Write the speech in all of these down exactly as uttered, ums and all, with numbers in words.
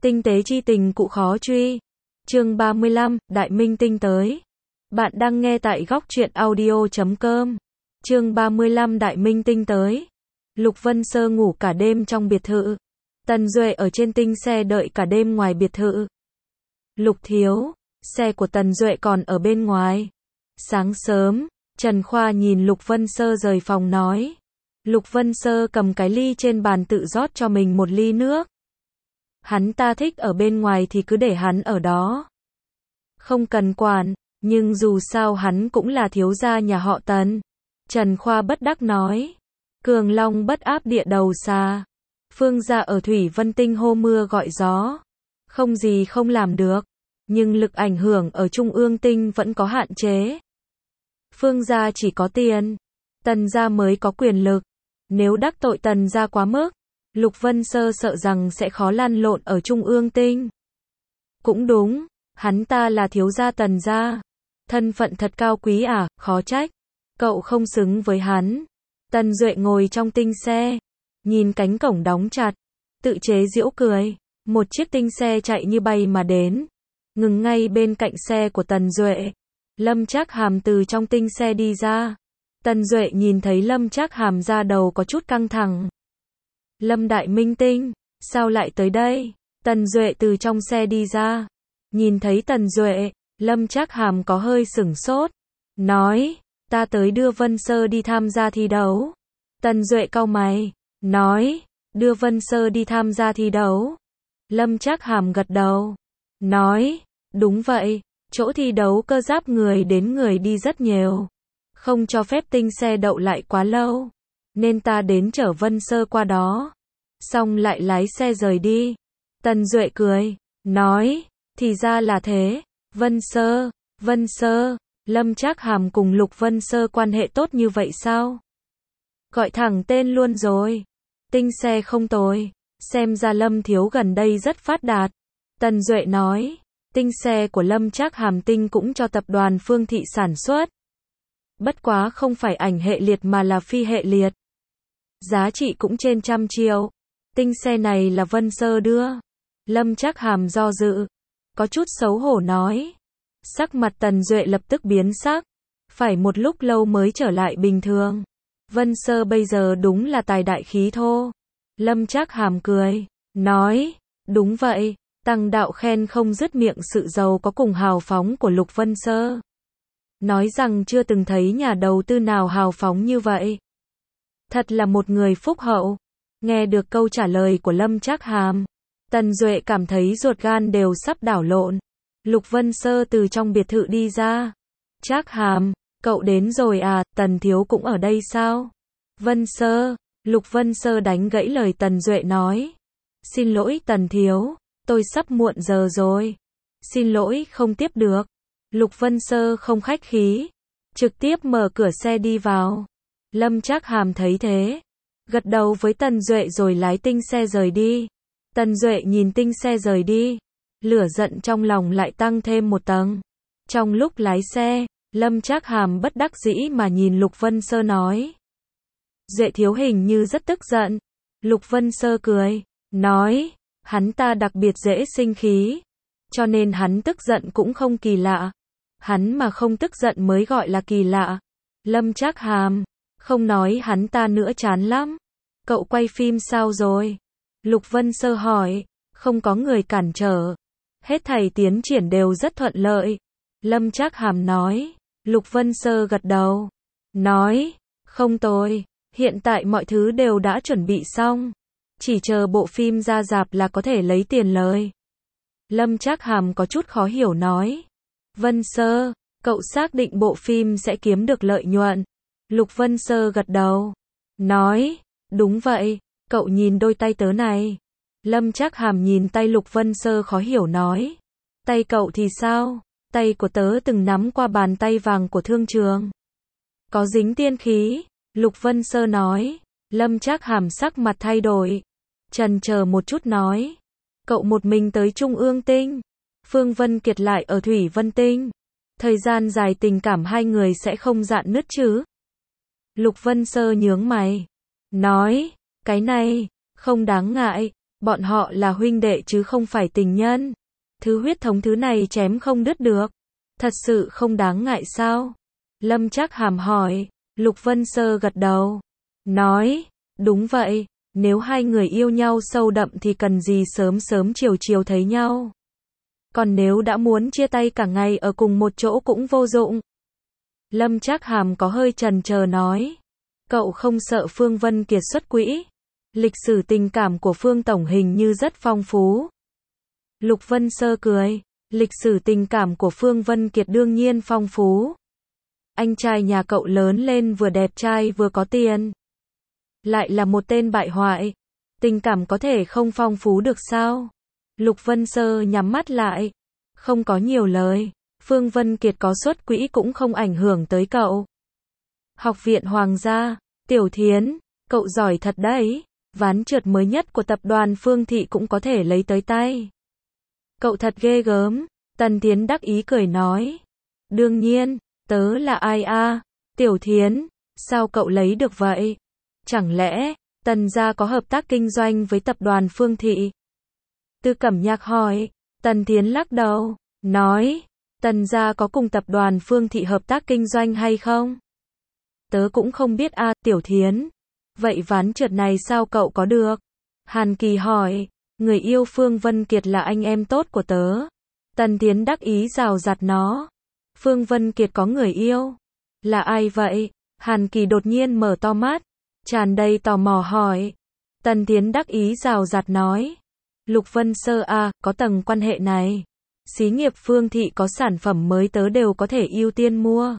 Tinh tế chi tình cụ khó truy. Chương ba mươi lăm, Đại Minh Tinh tới. Bạn đang nghe tại góc truyện audio chấm com. Chương ba mươi lăm Đại Minh Tinh tới. Lục Vân Sơ ngủ cả đêm trong biệt thự. Tần Duệ ở trên tinh xe đợi cả đêm ngoài biệt thự. Lục thiếu, xe của Tần Duệ còn ở bên ngoài. Sáng sớm, Trần Khoa nhìn Lục Vân Sơ rời phòng nói. Lục Vân Sơ cầm cái ly trên bàn tự rót cho mình một ly nước. Hắn ta thích ở bên ngoài thì cứ để hắn ở đó. Không cần quản, nhưng dù sao hắn cũng là thiếu gia nhà họ Tần. Trần Khoa bất đắc nói. Cường Long bất áp địa đầu xa. Phương gia ở Thủy Vân Tinh hô mưa gọi gió. Không gì không làm được. Nhưng lực ảnh hưởng ở Trung ương Tinh vẫn có hạn chế. Phương gia chỉ có tiền. Tần gia mới có quyền lực. Nếu đắc tội Tần gia quá mức, Lục Vân Sơ sợ rằng sẽ khó lăn lộn ở Trung ương Tinh. Cũng đúng, hắn ta là thiếu gia Tần gia. Thân phận thật cao quý à, khó trách. Cậu không xứng với hắn. Tần Duệ ngồi trong tinh xe, nhìn cánh cổng đóng chặt, tự chế giễu cười. Một chiếc tinh xe chạy như bay mà đến, ngừng ngay bên cạnh xe của Tần Duệ. Lâm Trác Hàm từ trong tinh xe đi ra. Tần Duệ nhìn thấy Lâm Trác Hàm ra đầu có chút căng thẳng. Lâm Đại Minh Tinh, sao lại tới đây? Tần Duệ từ trong xe đi ra. Nhìn thấy Tần Duệ, Lâm Trác Hàm có hơi sửng sốt. Nói, ta tới đưa Vân Sơ đi tham gia thi đấu. Tần Duệ cau mày, nói, đưa Vân Sơ đi tham gia thi đấu. Lâm Trác Hàm gật đầu, nói, đúng vậy, chỗ thi đấu cơ giáp người đến người đi rất nhiều. Không cho phép tinh xe đậu lại quá lâu. Nên ta đến chở Vân Sơ qua đó. Xong lại lái xe rời đi. Tần Duệ cười, nói, thì ra là thế. Vân Sơ, Vân Sơ, Lâm Trác Hàm cùng Lục Vân Sơ quan hệ tốt như vậy sao? Gọi thẳng tên luôn rồi. Tinh xe không tồi. Xem ra Lâm thiếu gần đây rất phát đạt. Tần Duệ nói, tinh xe của Lâm Trác Hàm tinh cũng cho tập đoàn Phương Thị sản xuất. Bất quá không phải ảnh hệ liệt mà là phi hệ liệt. Giá trị cũng trên trăm triệu. Tinh xe này là Vân Sơ đưa. Lâm Trác Hàm do dự, có chút xấu hổ nói. Sắc mặt Tần Duệ lập tức biến sắc. Phải một lúc lâu mới trở lại bình thường. Vân Sơ bây giờ đúng là tài đại khí thô. Lâm Trác Hàm cười, nói, đúng vậy. Tăng đạo khen không dứt miệng sự giàu có cùng hào phóng của Lục Vân Sơ. Nói rằng chưa từng thấy nhà đầu tư nào hào phóng như vậy. Thật là một người phúc hậu. Nghe được câu trả lời của Lâm Trác Hàm, Tần Duệ cảm thấy ruột gan đều sắp đảo lộn. Lục Vân Sơ từ trong biệt thự đi ra. Trác Hàm, cậu đến rồi à, Tần thiếu cũng ở đây sao? Vân Sơ, Lục Vân Sơ đánh gãy lời Tần Duệ nói. Xin lỗi Tần thiếu, tôi sắp muộn giờ rồi. Xin lỗi không tiếp được. Lục Vân Sơ không khách khí, trực tiếp mở cửa xe đi vào. Lâm Trác Hàm thấy thế, gật đầu với Tần Duệ rồi lái tinh xe rời đi. Tần Duệ nhìn tinh xe rời đi, lửa giận trong lòng lại tăng thêm một tầng. Trong lúc lái xe, Lâm Trác Hàm bất đắc dĩ mà nhìn Lục Vân Sơ nói. Duệ thiếu hình như rất tức giận. Lục Vân Sơ cười, nói, hắn ta đặc biệt dễ sinh khí, cho nên hắn tức giận cũng không kỳ lạ. Hắn mà không tức giận mới gọi là kỳ lạ. Lâm Trác Hàm, không nói hắn ta nữa chán lắm. Cậu quay phim sao rồi? Lục Vân Sơ hỏi. Không có người cản trở. Hết thảy tiến triển đều rất thuận lợi. Lâm Trác Hàm nói. Lục Vân Sơ gật đầu, nói, không tồi, hiện tại mọi thứ đều đã chuẩn bị xong. Chỉ chờ bộ phim ra rạp là có thể lấy tiền lời. Lâm Trác Hàm có chút khó hiểu nói. Vân Sơ, cậu xác định bộ phim sẽ kiếm được lợi nhuận? Lục Vân Sơ gật đầu, nói, đúng vậy, cậu nhìn đôi tay tớ này. Lâm Trác Hàm nhìn tay Lục Vân Sơ khó hiểu nói. Tay cậu thì sao? Tay của tớ từng nắm qua bàn tay vàng của thương trường. Có dính tiên khí, Lục Vân Sơ nói. Lâm Trác Hàm sắc mặt thay đổi, chần chờ một chút nói. Cậu một mình tới Trung ương Tinh. Phương Vân Kiệt lại ở Thủy Vân Tinh. Thời gian dài tình cảm hai người sẽ không rạn nứt chứ? Lục Vân Sơ nhướng mày, nói, cái này, không đáng ngại, Bọn họ là huynh đệ chứ không phải tình nhân. Thứ huyết thống thứ này chém không đứt được. Thật sự không đáng ngại sao? Lâm Trác Hàm hỏi. Lục Vân Sơ gật đầu. Nói, đúng vậy, nếu hai người yêu nhau sâu đậm thì cần gì sớm sớm chiều chiều thấy nhau. Còn nếu đã muốn chia tay cả ngày ở cùng một chỗ cũng vô dụng. Lâm Trác Hàm có hơi chần chờ nói. Cậu không sợ Phương Vân Kiệt xuất quỹ? Lịch sử tình cảm của Phương Tổng hình như rất phong phú. Lục Vân Sơ cười. Lịch sử tình cảm của Phương Vân Kiệt đương nhiên phong phú. Anh trai nhà cậu lớn lên vừa đẹp trai vừa có tiền. Lại là một tên bại hoại. Tình cảm có thể không phong phú được sao? Lục Vân Sơ nhắm mắt lại. Không có nhiều lời. Phương Vân Kiệt có xuất quỹ cũng không ảnh hưởng tới cậu. Học viện Hoàng gia. Tiểu Thiến, cậu giỏi thật đấy. Ván trượt mới nhất của tập đoàn Phương Thị cũng có thể lấy tới tay. Cậu thật ghê gớm. Tần Thiến đắc ý cười nói. Đương nhiên, tớ là ai a? Tiểu Thiến, sao cậu lấy được vậy? Chẳng lẽ, Tần gia có hợp tác kinh doanh với tập đoàn Phương Thị? Tư Cẩm Nhạc hỏi. Tần Thiến lắc đầu, nói, Tần gia có cùng tập đoàn Phương Thị hợp tác kinh doanh hay không? Tớ cũng không biết a. Tiểu Thiến. Vậy ván trượt này sao cậu có được? Hàn Kỳ hỏi. Người yêu Phương Vân Kiệt là anh em tốt của tớ. Tần Thiến đắc ý rào rạt nó. Phương Vân Kiệt có người yêu? Là ai vậy? Hàn Kỳ đột nhiên mở to mắt, tràn đầy tò mò hỏi. Tần Thiến đắc ý rào rạt nói. Lục Vân Sơ a, có tầng quan hệ này. Xí nghiệp Phương Thị có sản phẩm mới tớ đều có thể ưu tiên mua.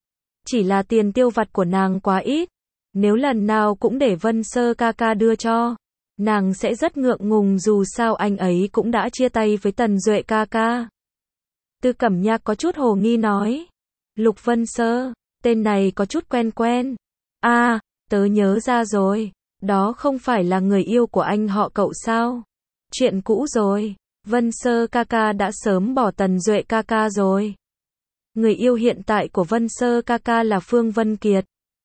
Chỉ là tiền tiêu vặt của nàng quá ít. Nếu lần nào cũng để Vân Sơ ca ca đưa cho, nàng sẽ rất ngượng ngùng dù sao anh ấy cũng đã chia tay với Tần Duệ ca ca. Tư Cẩm Nhạc có chút hồ nghi nói. Lục Vân Sơ, tên này có chút quen quen. A, à, tớ nhớ ra rồi. Đó không phải là người yêu của anh họ cậu sao? Chuyện cũ rồi. Vân Sơ ca ca đã sớm bỏ Tần Duệ ca ca rồi. Người yêu hiện tại của Vân Sơ ca ca là Phương Vân Kiệt.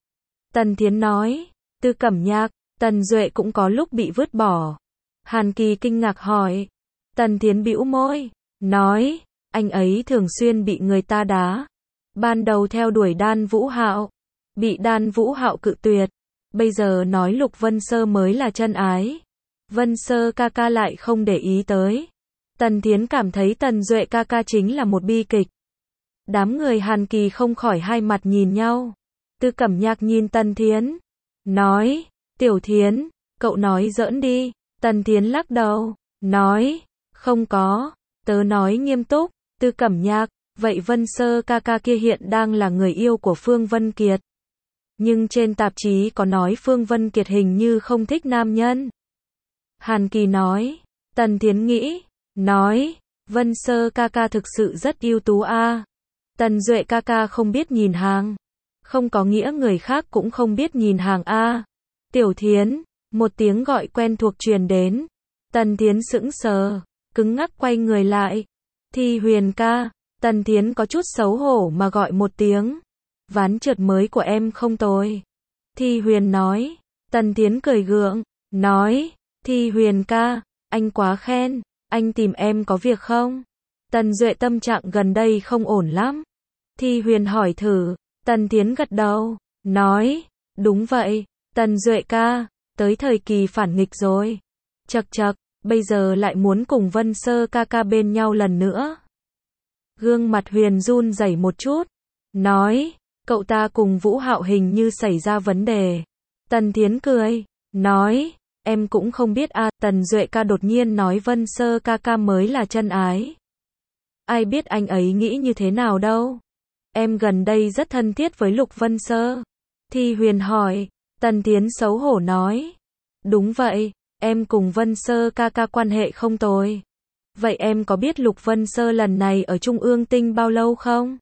Tần Thiến nói. Tư Cẩm Nhạc, Tần Duệ cũng có lúc bị vứt bỏ. Hàn Kỳ kinh ngạc hỏi. Tần Thiến bĩu môi, nói, anh ấy thường xuyên bị người ta đá. Ban đầu theo đuổi Đan Vũ Hạo, bị Đan Vũ Hạo cự tuyệt. Bây giờ nói Lục Vân Sơ mới là chân ái. Vân Sơ ca ca lại không để ý tới. Tần Thiến cảm thấy Tần Duệ ca ca chính là một bi kịch. Đám người Hàn Kỳ không khỏi hai mặt nhìn nhau. Tư Cẩm Nhạc nhìn Tần Thiến, nói, Tiểu Thiến, cậu nói giỡn đi. Tần Thiến lắc đầu, nói, không có, tớ nói nghiêm túc. Tư Cẩm Nhạc, vậy Vân Sơ ca ca kia hiện đang là người yêu của Phương Vân Kiệt. Nhưng trên tạp chí có nói Phương Vân Kiệt hình như không thích nam nhân. Hàn Kỳ nói. Tần Thiến nghĩ, nói, Vân Sơ ca ca thực sự rất ưu tú a. Tần Duệ ca ca không biết nhìn hàng. Không có nghĩa người khác cũng không biết nhìn hàng a. Tiểu Thiến, một tiếng gọi quen thuộc truyền đến. Tần Thiến sững sờ, cứng ngắc quay người lại. Thi Huyền ca. Tần Thiến có chút xấu hổ mà gọi một tiếng. Ván trượt mới của em không tồi. Thi Huyền nói. Tần Thiến cười gượng, nói, Thi Huyền ca, anh quá khen, anh tìm em có việc không? Tần Duệ tâm trạng gần đây không ổn lắm. Thi Huyền hỏi thử. Tần Thiến gật đầu, nói, đúng vậy, Tần Duệ ca, tới thời kỳ phản nghịch rồi. Chậc chậc, bây giờ lại muốn cùng Vân Sơ ca ca bên nhau lần nữa. Gương mặt Huyền run rẩy một chút, nói, cậu ta cùng Vũ Hạo hình như xảy ra vấn đề. Tần Thiến cười, nói, em cũng không biết a. Tần Duệ ca đột nhiên nói Vân Sơ ca ca mới là chân ái. Ai biết anh ấy nghĩ như thế nào đâu. Em gần đây rất thân thiết với Lục Vân Sơ. Thi Huyền hỏi. Tần Thiến xấu hổ nói. Đúng vậy, em cùng Vân Sơ ca ca quan hệ không tồi. Vậy em có biết Lục Vân Sơ lần này ở Trung ương Tinh bao lâu không?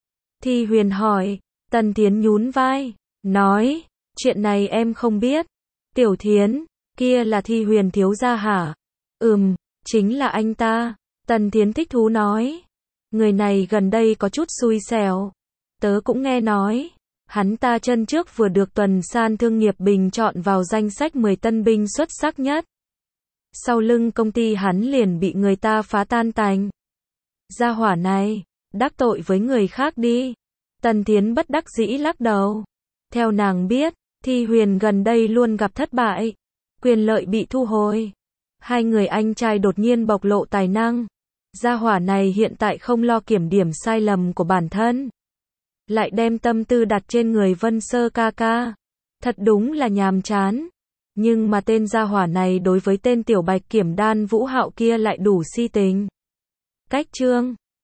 Thi Huyền hỏi. Tần Thiến nhún vai, nói, chuyện này em không biết. Tiểu Thiến, kia là Thi Huyền thiếu gia hả? Ừm, chính là anh ta. Tần Thiến thích thú nói. Người này gần đây có chút xui xẻo. Tớ cũng nghe nói. Hắn ta chân trước vừa được Tuần San Thương nghiệp bình chọn vào danh sách mười tân binh xuất sắc nhất. sau lưng công ty hắn liền bị người ta phá tan tành. Gia hỏa này, đắc tội với người khác đi. Tần Thiến bất đắc dĩ lắc đầu. Theo nàng biết, Thi Huyền gần đây luôn gặp thất bại, quyền lợi bị thu hồi. Hai người anh trai đột nhiên bộc lộ tài năng. Gia hỏa này hiện tại không lo kiểm điểm sai lầm của bản thân, lại đem tâm tư đặt trên người Vân Sơ ca ca. Thật đúng là nhàm chán. Nhưng mà tên gia hỏa này đối với tên tiểu bạch kiểm đan Vũ Hạo kia lại đủ si tình. Cách chương